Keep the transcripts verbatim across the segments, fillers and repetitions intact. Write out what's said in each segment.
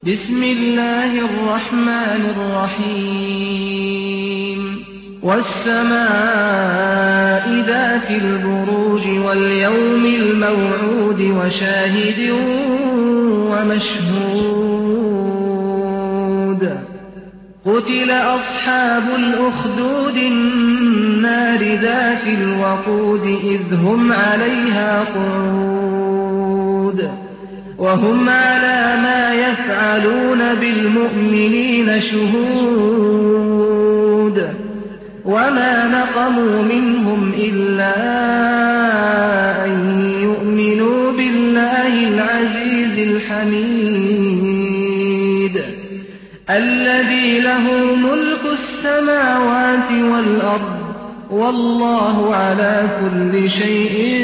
بسم الله الرحمن الرحيم والسماء ذات البروج واليوم الموعود وشاهد ومشهود قتل أصحاب الأخدود النار ذات الوقود إذ هم عليها قعود وهم على ما يفعلون بالمؤمنين شهود وما نقموا منهم إلا أن يؤمنوا بالله العزيز الحميد الذي له ملك السماوات والأرض والله على كل شيء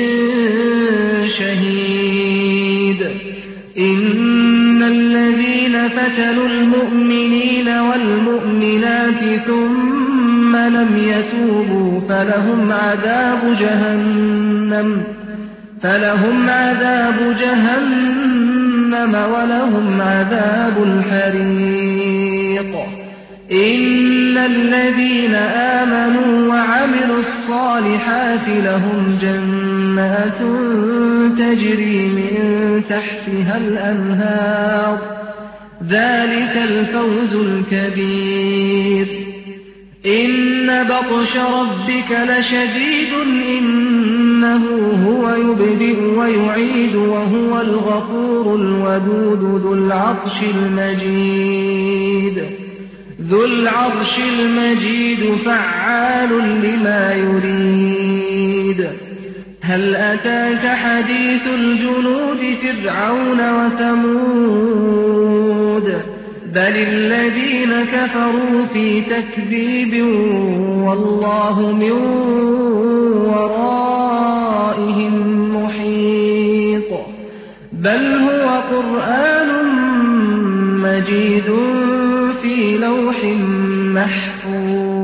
شهيد إن الذين فتنوا المؤمنين والمؤمنات ثم لم يتوبوا فلهم عذاب جهنم فلهم عذاب جهنم ولهم عذاب الحريق إن الذين آمنوا وعملوا الصالحات لهم جنات تجري من تحتها الأنهار ذلك الفوز الكبير إن بطش ربك لشديد إنه هو يبدئ ويعيد وهو الغفور الودود ذو العرش المجيد ذو العرش المجيد فعال لما يريد هل أتاك حديث الجنود فرعون وثمود بل الذين كفروا في تكذيب والله من ورائهم محيط بل هو قرآن مجيد في لوح محفوظ